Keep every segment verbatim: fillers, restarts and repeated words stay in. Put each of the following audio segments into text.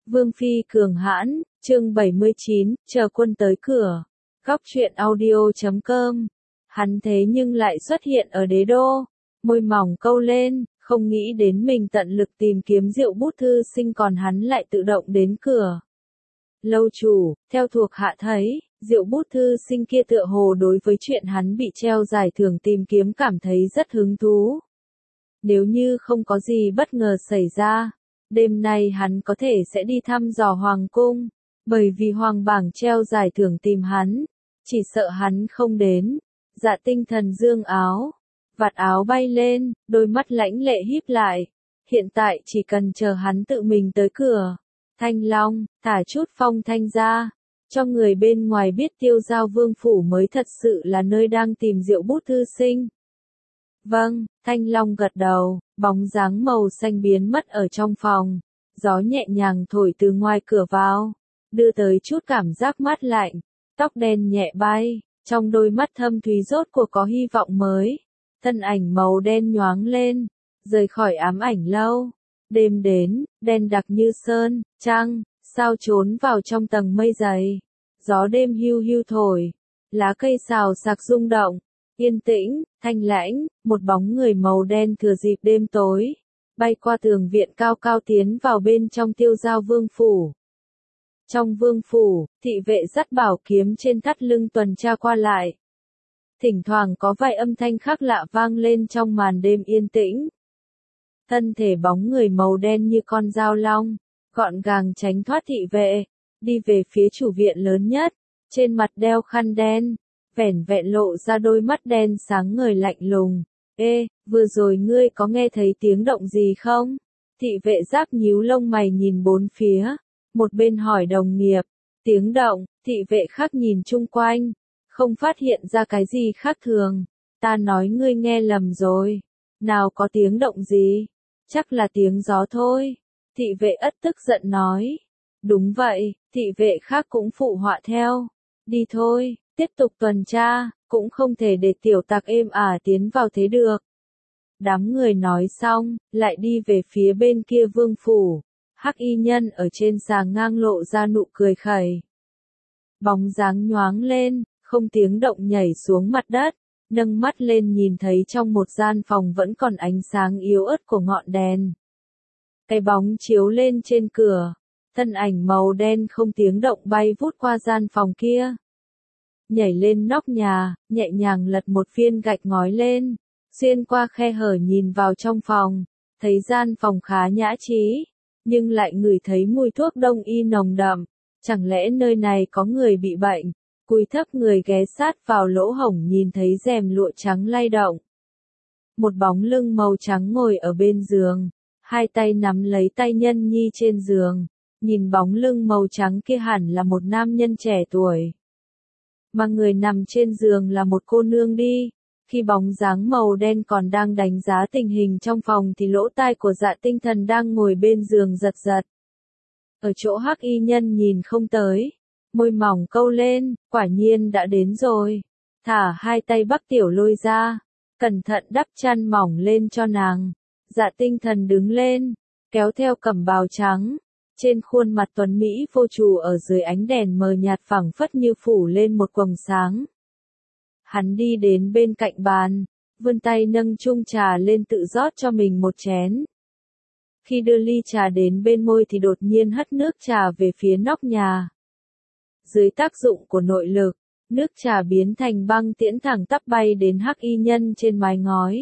Vương phi cường hãn, chương bảy mươi chín, chờ quân tới cửa. Góc truyện audio chấm com. Hắn thế nhưng lại xuất hiện ở đế đô, môi mỏng câu lên, không nghĩ đến mình tận lực tìm kiếm Diệu Bút thư sinh còn hắn lại tự động đến cửa. Lâu chủ, theo thuộc hạ thấy, Diệu Bút thư sinh kia tựa hồ đối với chuyện hắn bị treo giải thưởng tìm kiếm cảm thấy rất hứng thú. Nếu như không có gì bất ngờ xảy ra, đêm nay hắn có thể sẽ đi thăm dò hoàng cung, bởi vì hoàng bảng treo giải thưởng tìm hắn, chỉ sợ hắn không đến. Dạ Tinh Thần dương áo, vạt áo bay lên, đôi mắt lãnh lệ híp lại. Hiện tại chỉ cần chờ hắn tự mình tới cửa. Thanh Long, thả chút phong thanh ra, cho người bên ngoài biết Tiêu Giao Vương phủ mới thật sự là nơi đang tìm Diệu Bút thư sinh. Vâng, Thanh Long gật đầu, bóng dáng màu xanh biến mất ở trong phòng. Gió nhẹ nhàng thổi từ ngoài cửa vào, đưa tới chút cảm giác mát lạnh. Tóc đen nhẹ bay, trong đôi mắt thâm thúy rốt cuộc có hy vọng mới. Thân ảnh màu đen nhoáng lên, rời khỏi ám ảnh lâu. Đêm đến, đen đặc như sơn, trăng, sao trốn vào trong tầng mây dày. Gió đêm hiu hiu thổi, lá cây xào xạc rung động. Yên tĩnh, thanh lãnh, một bóng người màu đen thừa dịp đêm tối, bay qua tường viện cao cao tiến vào bên trong Tiêu Giao Vương phủ. Trong vương phủ, thị vệ dắt bảo kiếm trên thắt lưng tuần tra qua lại. Thỉnh thoảng có vài âm thanh khác lạ vang lên trong màn đêm yên tĩnh. Thân thể bóng người màu đen như con dao long, gọn gàng tránh thoát thị vệ, đi về phía chủ viện lớn nhất, trên mặt đeo khăn đen. Vẻn vẹn lộ ra đôi mắt đen sáng ngời lạnh lùng. Ê, vừa rồi ngươi có nghe thấy tiếng động gì không? Thị vệ giáp nhíu lông mày nhìn bốn phía, một bên hỏi đồng nghiệp. Tiếng động, thị vệ khác nhìn chung quanh, không phát hiện ra cái gì khác thường. Ta nói ngươi nghe lầm rồi. Nào có tiếng động gì? Chắc là tiếng gió thôi. Thị vệ ất tức giận nói. Đúng vậy, thị vệ khác cũng phụ họa theo. Đi thôi. Tiếp tục tuần tra, cũng không thể để tiểu tặc êm ả tiến vào thế được. Đám người nói xong, lại đi về phía bên kia vương phủ. Hắc y nhân ở trên sàng ngang lộ ra nụ cười khẩy. Bóng dáng nhoáng lên, không tiếng động nhảy xuống mặt đất, nâng mắt lên nhìn thấy trong một gian phòng vẫn còn ánh sáng yếu ớt của ngọn đèn. Cái bóng chiếu lên trên cửa, thân ảnh màu đen không tiếng động bay vút qua gian phòng kia. Nhảy lên nóc nhà, nhẹ nhàng lật một viên gạch ngói lên, xuyên qua khe hở nhìn vào trong phòng, thấy gian phòng khá nhã trí, nhưng lại ngửi thấy mùi thuốc đông y nồng đậm, chẳng lẽ nơi này có người bị bệnh, cúi thấp người ghé sát vào lỗ hổng nhìn thấy rèm lụa trắng lay động. Một bóng lưng màu trắng ngồi ở bên giường, hai tay nắm lấy tay nhân nhi trên giường, nhìn bóng lưng màu trắng kia hẳn là một nam nhân trẻ tuổi. Mà người nằm trên giường là một cô nương đi. Khi bóng dáng màu đen còn đang đánh giá tình hình trong phòng thì lỗ tai của Dạ Tinh Thần đang ngồi bên giường giật giật. Ở chỗ hắc y nhân nhìn không tới, môi mỏng câu lên, quả nhiên đã đến rồi. Thả hai tay Bắc Tiểu Lôi ra, cẩn thận đắp chăn mỏng lên cho nàng. Dạ Tinh Thần đứng lên, kéo theo cẩm bào trắng. Trên khuôn mặt tuấn Mỹ vô trù ở dưới ánh đèn mờ nhạt phẳng phất như phủ lên một quầng sáng. Hắn đi đến bên cạnh bàn, vươn tay nâng chung trà lên tự rót cho mình một chén. Khi đưa ly trà đến bên môi thì đột nhiên hất nước trà về phía nóc nhà. Dưới tác dụng của nội lực, nước trà biến thành băng tiễn thẳng tắp bay đến hắc y nhân trên mái ngói.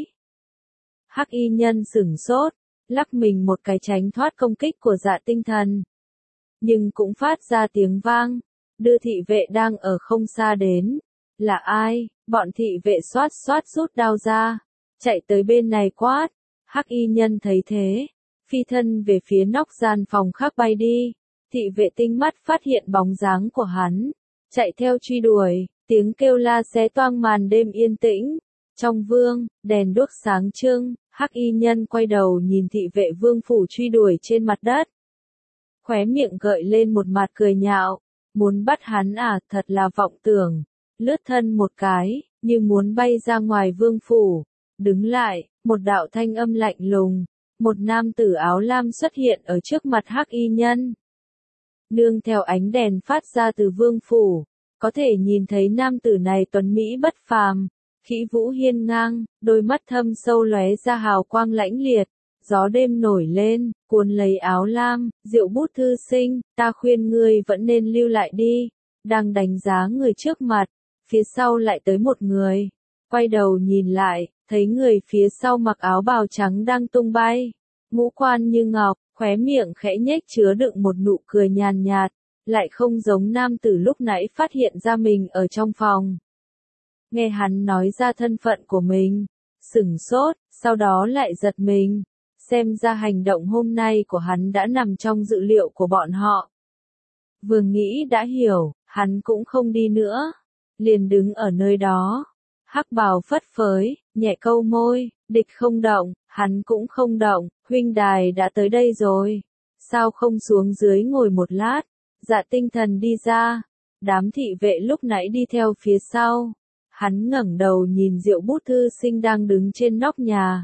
Hắc y nhân sửng sốt, lắc mình một cái tránh thoát công kích của Dạ Tinh Thần. Nhưng cũng phát ra tiếng vang, đưa thị vệ đang ở không xa đến. Là ai? Bọn thị vệ xoát xoát rút đao ra, chạy tới bên này quát. Hắc y nhân thấy thế, phi thân về phía nóc gian phòng khác bay đi. Thị vệ tinh mắt phát hiện bóng dáng của hắn, chạy theo truy đuổi, tiếng kêu la xé toang màn đêm yên tĩnh. Trong vương, đèn đuốc sáng trưng, hắc y nhân quay đầu nhìn thị vệ vương phủ truy đuổi trên mặt đất. Khóe miệng gợi lên một mặt cười nhạo, muốn bắt hắn à, thật là vọng tưởng. Lướt thân một cái, như muốn bay ra ngoài vương phủ. Đứng lại, một đạo thanh âm lạnh lùng, một nam tử áo lam xuất hiện ở trước mặt hắc y nhân. nương theo ánh đèn phát ra từ vương phủ, có thể nhìn thấy nam tử này tuấn mỹ bất phàm, khí vũ hiên ngang, đôi mắt thâm sâu lóe ra hào quang lãnh liệt. Gió đêm nổi lên, cuốn lấy áo lam, Diệu Bút thư sinh, ta khuyên ngươi vẫn nên lưu lại đi. Đang đánh giá người trước mặt, phía sau lại tới một người. Quay đầu nhìn lại, thấy người phía sau mặc áo bào trắng đang tung bay. Ngũ quan như ngọc, khóe miệng khẽ nhếch chứa đựng một nụ cười nhàn nhạt, lại không giống nam tử lúc nãy phát hiện ra mình ở trong phòng. Nghe hắn nói ra thân phận của mình, sửng sốt, sau đó lại giật mình. Xem ra hành động hôm nay của hắn đã nằm trong dự liệu của bọn họ. Vừa nghĩ đã hiểu, hắn cũng không đi nữa. Liền đứng ở nơi đó. Hắc bào phất phới, nhẹ câu môi, địch không động, hắn cũng không động, huynh đài đã tới đây rồi. Sao không xuống dưới ngồi một lát? Dạ Tinh Thần đi ra. Đám thị vệ lúc nãy đi theo phía sau. Hắn ngẩng đầu nhìn Diệu Bút thư sinh đang đứng trên nóc nhà.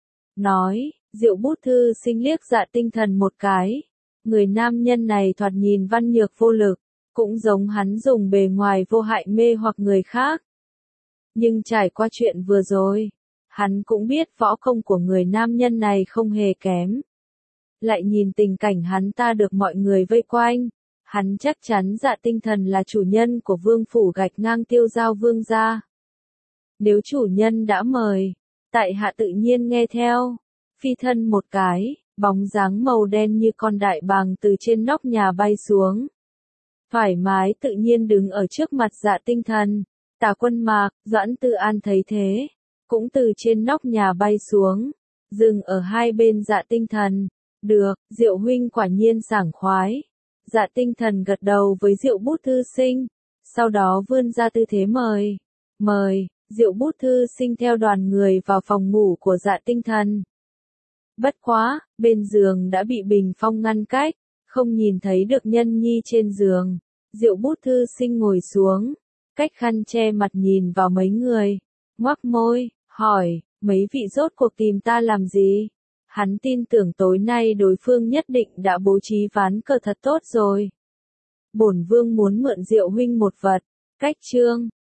Nói, Diệu Bút thư sinh liếc Dạ Tinh Thần một cái. Người nam nhân này thoạt nhìn văn nhược vô lực, cũng giống hắn dùng bề ngoài vô hại mê hoặc người khác. Nhưng trải qua chuyện vừa rồi, hắn cũng biết võ công của người nam nhân này không hề kém. Lại nhìn tình cảnh hắn ta được mọi người vây quanh, hắn chắc chắn Dạ Tinh Thần là chủ nhân của vương phủ gạch ngang Tiêu Giao vương gia. Nếu chủ nhân đã mời, tại hạ tự nhiên nghe theo. Phi thân một cái, bóng dáng màu đen như con đại bàng từ trên nóc nhà bay xuống. Thoải mái tự nhiên đứng ở trước mặt Dạ Tinh Thần. Tả Quân Mạc, Doãn Tư An thấy thế, cũng từ trên nóc nhà bay xuống, dừng ở hai bên Dạ Tinh Thần. Được, Diệu huynh quả nhiên sảng khoái. Dạ Tinh Thần gật đầu với Diệu Bút thư sinh, sau đó vươn ra tư thế mời. Mời, Diệu Bút thư sinh theo đoàn người vào phòng ngủ của Dạ Tinh Thần. Bất quá, bên giường đã bị bình phong ngăn cách, không nhìn thấy được nhân nhi trên giường. Diệu Bút thư sinh ngồi xuống, cách khăn che mặt nhìn vào mấy người, ngoác môi, hỏi, mấy vị rốt cuộc tìm ta làm gì? Hắn tin tưởng tối nay đối phương nhất định đã bố trí ván cờ thật tốt rồi. Bổn vương muốn mượn Diệu huynh một vật, cách chương.